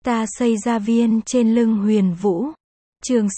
Ta xây gia viên trên lưng Huyền Vũ. Chương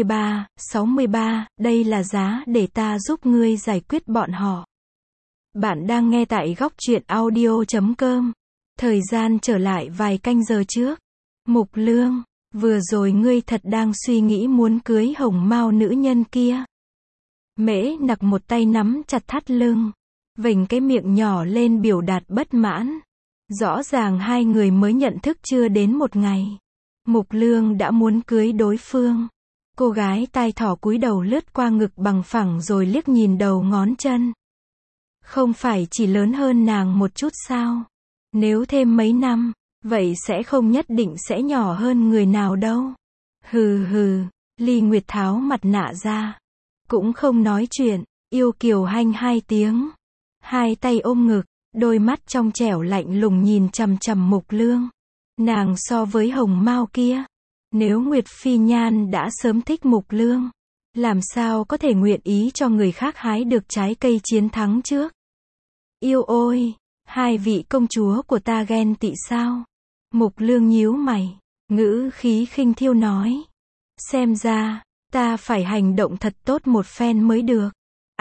63, đây là giá để ta giúp ngươi giải quyết bọn họ. Bạn đang nghe tại góc truyện audio.com. Thời gian trở lại vài canh giờ trước. Mục Lương, vừa rồi ngươi thật đang suy nghĩ muốn cưới hồng mao nữ nhân kia. Mễ Nặc một tay nắm chặt thắt lưng, vểnh cái miệng nhỏ lên biểu đạt bất mãn. Rõ ràng hai người mới nhận thức chưa đến một ngày. Mục Lương đã muốn cưới đối phương. Cô gái tai thỏ cúi đầu lướt qua ngực bằng phẳng rồi liếc nhìn đầu ngón chân. Không phải chỉ lớn hơn nàng một chút sao? Nếu thêm mấy năm, vậy sẽ không nhất định sẽ nhỏ hơn người nào đâu. Hừ hừ, Ly Nguyệt tháo mặt nạ ra. Cũng không nói chuyện, yêu kiều hanh hai tiếng. Hai tay ôm ngực, đôi mắt trong trẻo lạnh lùng nhìn chằm chằm Mục Lương. Nàng so với hồng mao kia, nếu Nguyệt Phi Nhan đã sớm thích Mục Lương, làm sao có thể nguyện ý cho người khác hái được trái cây chiến thắng trước? Yêu ôi, hai vị công chúa của ta ghen tị sao? Mục Lương nhíu mày, ngữ khí khinh thiêu nói. Xem ra, ta phải hành động thật tốt một phen mới được.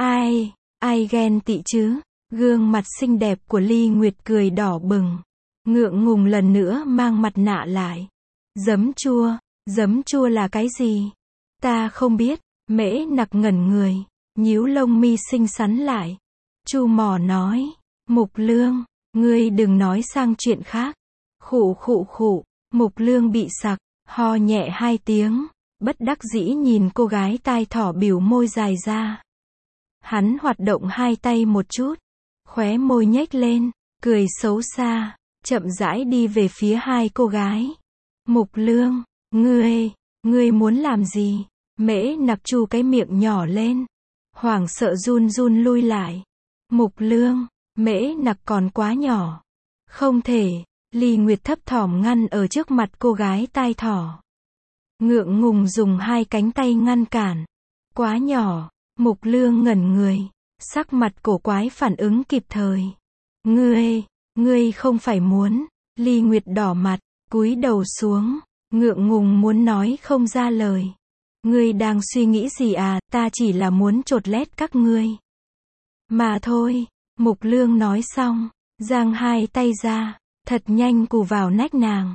Ai ghen tị chứ? Gương mặt xinh đẹp của Ly Nguyệt cười đỏ bừng, ngượng ngùng lần nữa mang mặt nạ lại. Giấm chua là cái gì? Ta không biết. Mễ Nặc ngẩn người, nhíu lông mi xinh xắn lại. Chu mỏ nói, Mục Lương, ngươi đừng nói sang chuyện khác. Khụ. Mục Lương bị sặc, ho nhẹ hai tiếng, bất đắc dĩ nhìn cô gái tai thỏ bỉu môi dài ra. Hắn hoạt động hai tay một chút, khóe môi nhếch lên, cười xấu xa, chậm rãi đi về phía hai cô gái. Mục Lương, ngươi muốn làm gì? Mễ Nặc chu cái miệng nhỏ lên, hoảng sợ run lui lại. Mục Lương, Mễ Nặc còn quá nhỏ. Không thể, Ly Nguyệt thấp thỏm ngăn ở trước mặt cô gái tai thỏ. Ngượng ngùng dùng hai cánh tay ngăn cản. Quá nhỏ. Mục Lương ngẩn người, sắc mặt cổ quái phản ứng kịp thời. Ngươi không phải muốn. Ly Nguyệt đỏ mặt, cúi đầu xuống, ngượng ngùng muốn nói không ra lời. Ngươi đang suy nghĩ gì à? Ta chỉ là muốn chột lét các ngươi mà thôi. Mục Lương nói xong, giang hai tay ra, thật nhanh cù vào nách nàng.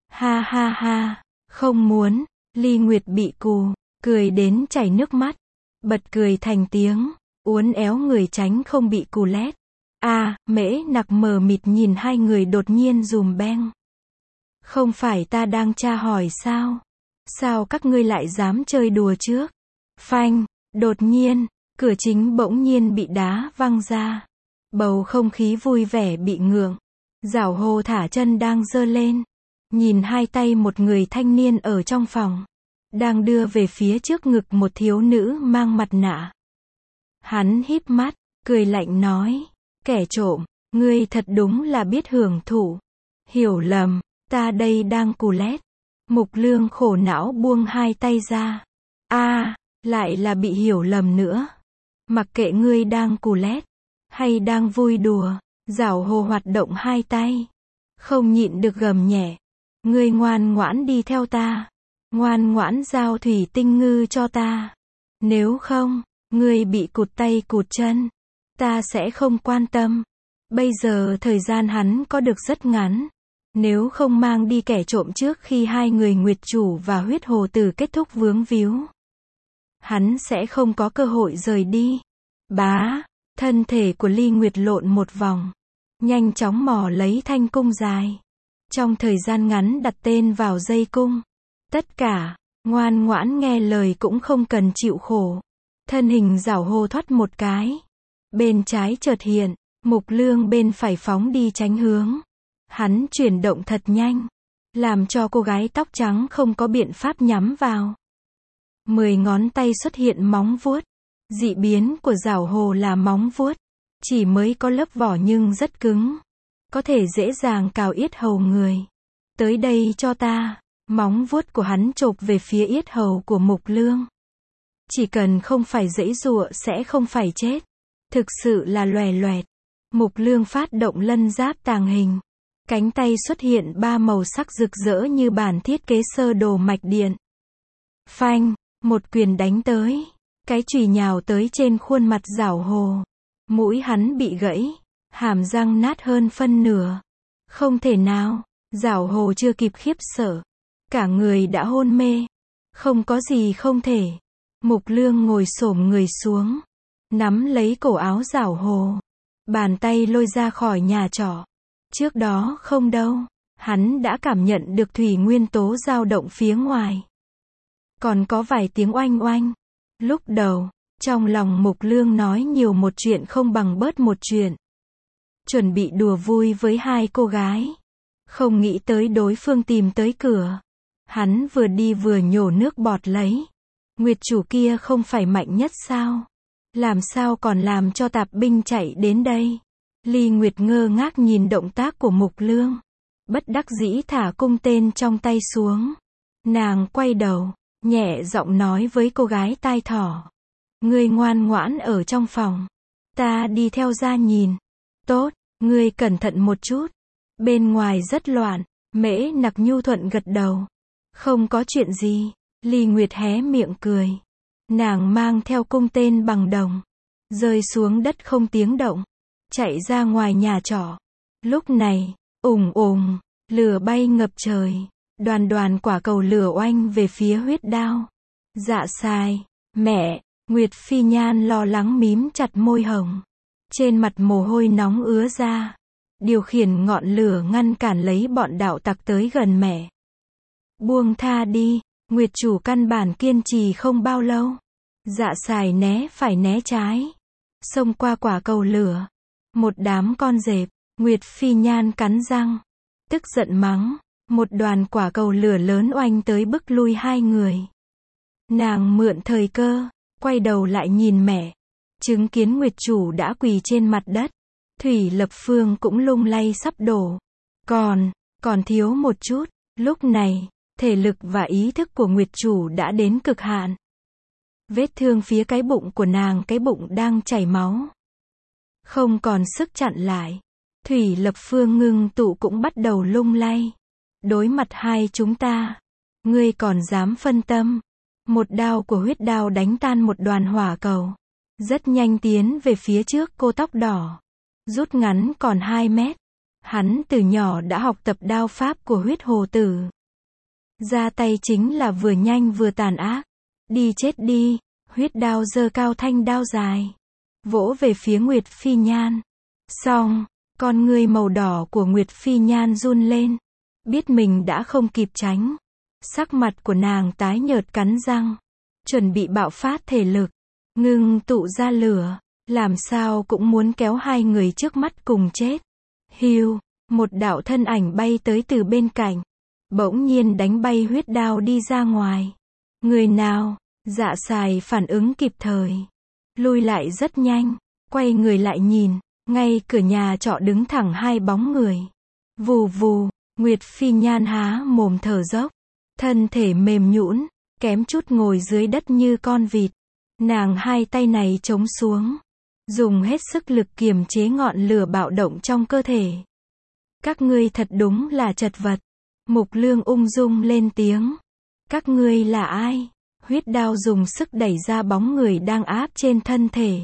Ha, không muốn. Ly Nguyệt bị cù, cười đến chảy nước mắt, bật cười thành tiếng, uốn éo người tránh không bị cù lét. Mễ Nặc mờ mịt nhìn hai người đột nhiên dùm beng. Không phải ta đang tra hỏi sao? Sao các ngươi lại dám chơi đùa trước? Phanh, đột nhiên, cửa chính bỗng nhiên bị đá văng ra. Bầu không khí vui vẻ bị ngượng. Giảo Hồ thả chân đang giơ lên, nhìn hai tay một người thanh niên ở trong phòng, đang đưa về phía trước ngực một thiếu nữ mang mặt nạ. Hắn híp mắt, cười lạnh nói, kẻ trộm, ngươi thật đúng là biết hưởng thụ. Hiểu lầm, ta đây đang cù lét. Mục Lương khổ não buông hai tay ra. Lại là bị hiểu lầm nữa. Mặc kệ ngươi đang cù lét hay đang vui đùa, Giảo Hồ hoạt động hai tay, không nhịn được gầm nhẹ. Ngươi ngoan ngoãn đi theo ta. Ngoan ngoãn giao thủy tinh ngư cho ta. Nếu không, ngươi bị cụt tay cụt chân, ta sẽ không quan tâm. Bây giờ thời gian hắn có được rất ngắn. Nếu không mang đi kẻ trộm trước khi hai người Nguyệt Chủ và Huyết Hồ Tử kết thúc vướng víu, hắn sẽ không có cơ hội rời đi. Thân thể của Ly Nguyệt lộn một vòng, nhanh chóng mò lấy thanh cung dài. Trong thời gian ngắn đặt tên vào dây cung. Tất cả, ngoan ngoãn nghe lời cũng không cần chịu khổ. Thân hình Giảo Hồ thoát một cái. Bên trái chợt hiện, Mục Lương bên phải phóng đi tránh hướng. Hắn chuyển động thật nhanh, làm cho cô gái tóc trắng không có biện pháp nhắm vào. 10 ngón tay xuất hiện móng vuốt. Dị biến của Giảo Hồ là móng vuốt, chỉ mới có lớp vỏ nhưng rất cứng, có thể dễ dàng cào yết hầu người. Tới đây cho ta. Móng vuốt của hắn chộp về phía yết hầu của Mục Lương. Chỉ cần không phải giãy giụa sẽ không phải chết. Thực sự là loè loẹt. Mục Lương phát động lân giáp tàng hình, Cánh tay xuất hiện 3 màu sắc rực rỡ như bản thiết kế sơ đồ mạch điện. Phanh, một quyền đánh tới. Cái chùy nhào tới trên khuôn mặt Giảo Hồ. Mũi hắn bị gãy, hàm răng nát hơn phân nửa. Không thể nào, Giảo Hồ chưa kịp khiếp sợ. Cả người đã hôn mê. Không có gì không thể. Mục Lương ngồi xổm người xuống. Nắm lấy cổ áo Giảo Hồ. Bàn tay lôi ra khỏi nhà trọ. Trước đó không đâu. Hắn đã cảm nhận được thủy nguyên tố dao động phía ngoài. Còn có vài tiếng oanh oanh. Lúc đầu, trong lòng Mục Lương nói nhiều một chuyện không bằng bớt một chuyện. Chuẩn bị đùa vui với hai cô gái. Không nghĩ tới đối phương tìm tới cửa. Hắn vừa đi vừa nhổ nước bọt lấy. Nguyệt chủ kia không phải mạnh nhất sao? Làm sao còn làm cho tạp binh chạy đến đây? Ly Nguyệt ngơ ngác nhìn động tác của Mục Lương. Bất đắc dĩ thả cung tên trong tay xuống. Nàng quay đầu, nhẹ giọng nói với cô gái tai thỏ. Ngươi ngoan ngoãn ở trong phòng. Ta đi theo ra nhìn. Tốt, ngươi cẩn thận một chút. Bên ngoài rất loạn. Mễ Nặc nhu thuận gật đầu. Không có chuyện gì. Ly Nguyệt hé miệng cười. Nàng mang theo cung tên bằng đồng. Rơi xuống đất không tiếng động. Chạy ra ngoài nhà trọ. Lúc này, ùng ùng, lửa bay ngập trời. Đoàn đoàn quả cầu lửa oanh về phía Huyết Đao. Dạ sai, mẹ, Nguyệt Phi Nhan lo lắng mím chặt môi hồng. Trên mặt mồ hôi nóng ứa ra. Điều khiển ngọn lửa ngăn cản lấy bọn đạo tặc tới gần mẹ. Buông tha đi, Nguyệt chủ căn bản kiên trì không bao lâu. Dạ sài né phải né trái. Xông qua quả cầu lửa. Một đám con dẹp, Nguyệt Phi Nhan cắn răng. Tức giận mắng. Một đoàn quả cầu lửa lớn oanh tới bức lui hai người. Nàng mượn thời cơ, quay đầu lại nhìn mẹ. Chứng kiến Nguyệt chủ đã quỳ trên mặt đất. Thủy Lập Phương cũng lung lay sắp đổ. Còn thiếu một chút. Lúc này, thể lực và ý thức của Nguyệt chủ đã đến cực hạn. Vết thương phía cái bụng của nàng, cái bụng đang chảy máu. Không còn sức chặn lại. Thủy Lập Phương ngưng tụ cũng bắt đầu lung lay. Đối mặt hai chúng ta. Ngươi còn dám phân tâm. Một đao của Huyết Đao đánh tan một đoàn hỏa cầu. Rất nhanh tiến về phía trước cô tóc đỏ. Rút ngắn còn 2 mét. Hắn từ nhỏ đã học tập đao pháp của Huyết Hồ Tử. Ra tay chính là vừa nhanh vừa tàn ác. Đi chết đi. Huyết Đao giơ cao thanh đao dài. Vỗ về phía Nguyệt Phi Nhan. Xong, con ngươi màu đỏ của Nguyệt Phi Nhan run lên. Biết mình đã không kịp tránh. Sắc mặt của nàng tái nhợt cắn răng. Chuẩn bị bạo phát thể lực. Ngưng tụ ra lửa. Làm sao cũng muốn kéo hai người trước mắt cùng chết. Hiu, một đạo thân ảnh bay tới từ bên cạnh. Bỗng nhiên đánh bay Huyết Đao đi ra ngoài. Người nào? Dạ sài phản ứng kịp thời. Lui lại rất nhanh. Quay người lại nhìn. Ngay cửa nhà trọ đứng thẳng hai bóng người. Vù vù, Nguyệt Phi Nhan há mồm thở dốc. Thân thể mềm nhũn, kém chút ngồi dưới đất như con vịt. Nàng hai tay này chống xuống. Dùng hết sức lực kiềm chế ngọn lửa bạo động trong cơ thể. Các ngươi thật đúng là chật vật. Mục Lương ung dung lên tiếng. Các ngươi là ai? Huyết Đao dùng sức đẩy ra bóng người đang áp trên thân thể.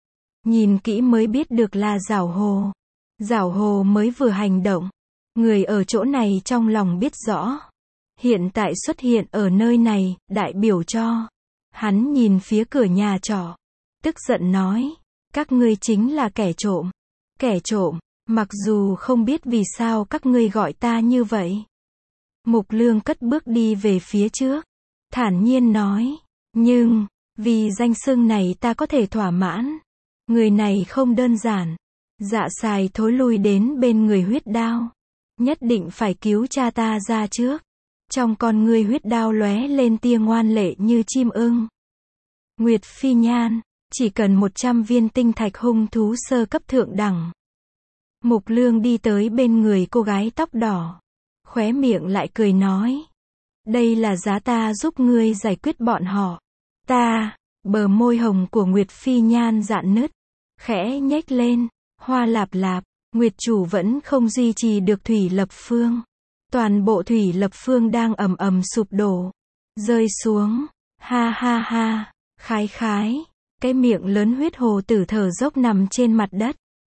Nhìn kỹ mới biết được là Giảo Hồ. Giảo Hồ mới vừa hành động. Người ở chỗ này trong lòng biết rõ. Hiện tại xuất hiện ở nơi này, đại biểu cho. Hắn nhìn phía cửa nhà trọ. Tức giận nói. Các ngươi chính là kẻ trộm. Kẻ trộm, mặc dù không biết vì sao các ngươi gọi ta như vậy. Mục Lương cất bước đi về phía trước. Thản nhiên nói. Nhưng, vì danh xưng này ta có thể thỏa mãn. Người này không đơn giản. Dạ sài thối lui đến bên người Huyết Đao. Nhất định phải cứu cha ta ra trước. Trong con ngươi Huyết Đao lóe lên tia ngoan lệ như chim ưng. Nguyệt Phi Nhan, chỉ cần 100 viên tinh thạch hung thú sơ cấp thượng đẳng. Mục Lương đi tới bên người cô gái tóc đỏ. Khóe miệng lại cười nói. Đây là giá ta giúp ngươi giải quyết bọn họ. Ta, bờ môi hồng của Nguyệt Phi Nhan rạn nứt. Khẽ nhếch lên, hoa lạp lạp, Nguyệt chủ vẫn không duy trì được thủy lập phương. Toàn bộ thủy lập phương đang ầm ầm sụp đổ, rơi xuống. Ha ha ha, khái khái. Cái miệng lớn huyết hồ tử thở dốc nằm trên mặt đất.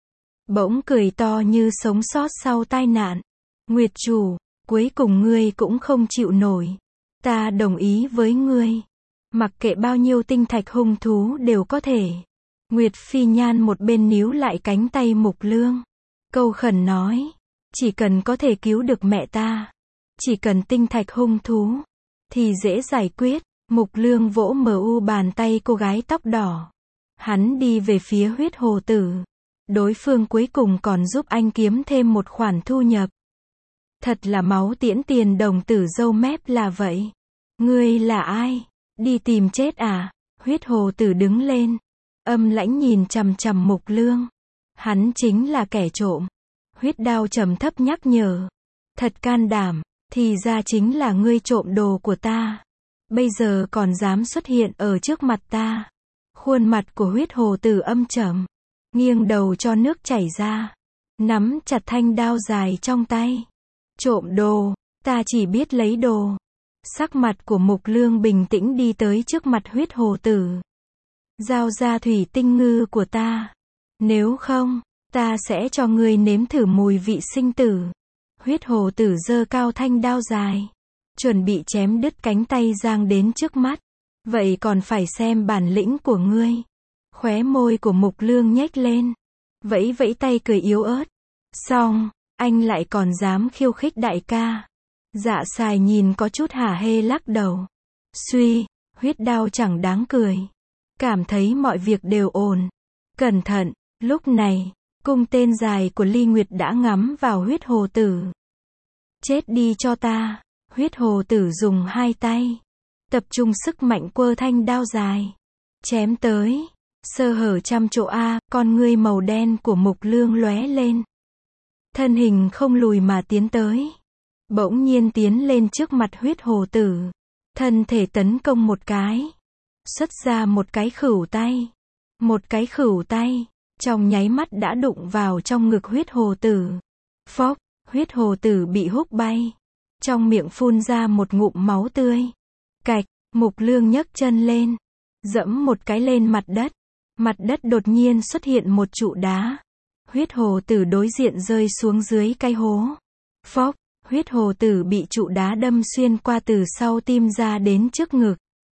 Bỗng cười to như sống sót sau tai nạn. Nguyệt chủ, cuối cùng ngươi cũng không chịu nổi. Ta đồng ý với ngươi. Mặc kệ bao nhiêu tinh thạch hung thú đều có thể. Nguyệt Phi Nhan một bên níu lại cánh tay Mục Lương. Câu khẩn nói. Chỉ cần có thể cứu được mẹ ta. Chỉ cần tinh thạch hung thú. Thì dễ giải quyết. Mục Lương vỗ mu bàn tay cô gái tóc đỏ. Hắn đi về phía huyết hồ tử. Đối phương cuối cùng còn giúp anh kiếm thêm một khoản thu nhập. Thật là máu tiễn tiền đồng tử râu mép là vậy. Ngươi là ai? Đi tìm chết à? Huyết hồ tử đứng lên. Âm lãnh nhìn chằm chằm Mục Lương. Hắn chính là kẻ trộm. Huyết đao trầm thấp nhắc nhở. Thật can đảm, thì ra chính là ngươi trộm đồ của ta. Bây giờ còn dám xuất hiện ở trước mặt ta. Khuôn mặt của huyết hồ tử âm trầm. Nghiêng đầu cho nước chảy ra. Nắm chặt thanh đao dài trong tay. Trộm đồ, ta chỉ biết lấy đồ. Sắc mặt của Mục Lương bình tĩnh đi tới trước mặt huyết hồ tử. Giao ra thủy tinh ngư của ta. Nếu không, ta sẽ cho ngươi nếm thử mùi vị sinh tử. Huyết hồ tử giơ cao thanh đao dài. Chuẩn bị chém đứt cánh tay Giang đến trước mắt. Vậy còn phải xem bản lĩnh của ngươi. Khóe môi của Mục Lương nhếch lên. Vẫy vẫy tay cười yếu ớt. Xong, anh lại còn dám khiêu khích đại ca. Dạ Sài nhìn có chút hả hê lắc đầu. Suy, huyết đao chẳng đáng cười. Cảm thấy mọi việc đều ổn. Cẩn thận, lúc này, cung tên dài của Ly Nguyệt đã ngắm vào huyết hồ tử. Chết đi cho ta. Huyết hồ tử dùng hai tay. Tập trung sức mạnh quơ thanh đao dài. Chém tới. Sơ hở trăm chỗ a, con ngươi màu đen của Mục Lương lóe lên. Thân hình không lùi mà tiến tới. Bỗng nhiên tiến lên trước mặt huyết hồ tử. Thân thể tấn công một cái. Xuất ra một cái khửu tay. Một cái khửu tay. Trong nháy mắt đã đụng vào trong ngực huyết hồ tử. Phốc, huyết hồ tử bị húc bay. Trong miệng phun ra một ngụm máu tươi. Cạch, Mục Lương nhấc chân lên. Dẫm một cái lên mặt đất. Mặt đất đột nhiên xuất hiện một trụ đá. Huyết hồ tử đối diện rơi xuống dưới cái hố. Phốc, huyết hồ tử bị trụ đá đâm xuyên qua từ sau tim ra đến trước ngực.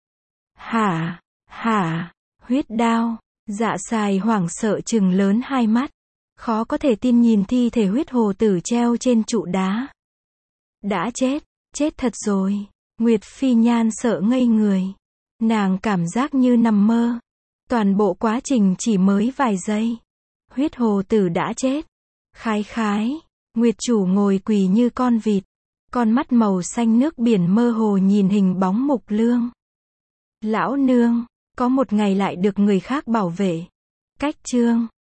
Hả, huyết đao. Dạ Sài hoảng sợ trừng lớn hai mắt. Khó có thể tin nhìn thi thể huyết hồ tử treo trên trụ đá. Đã chết thật rồi. Nguyệt Phi Nhan sợ ngây người. Nàng cảm giác như nằm mơ. Toàn bộ quá trình chỉ mới vài giây. Huyết hồ tử đã chết. Khái khái. Nguyệt chủ ngồi quỳ như con vịt. Con mắt màu xanh nước biển mơ hồ nhìn hình bóng Mục Lương. Lão nương, có một ngày lại được người khác bảo vệ. Cách chương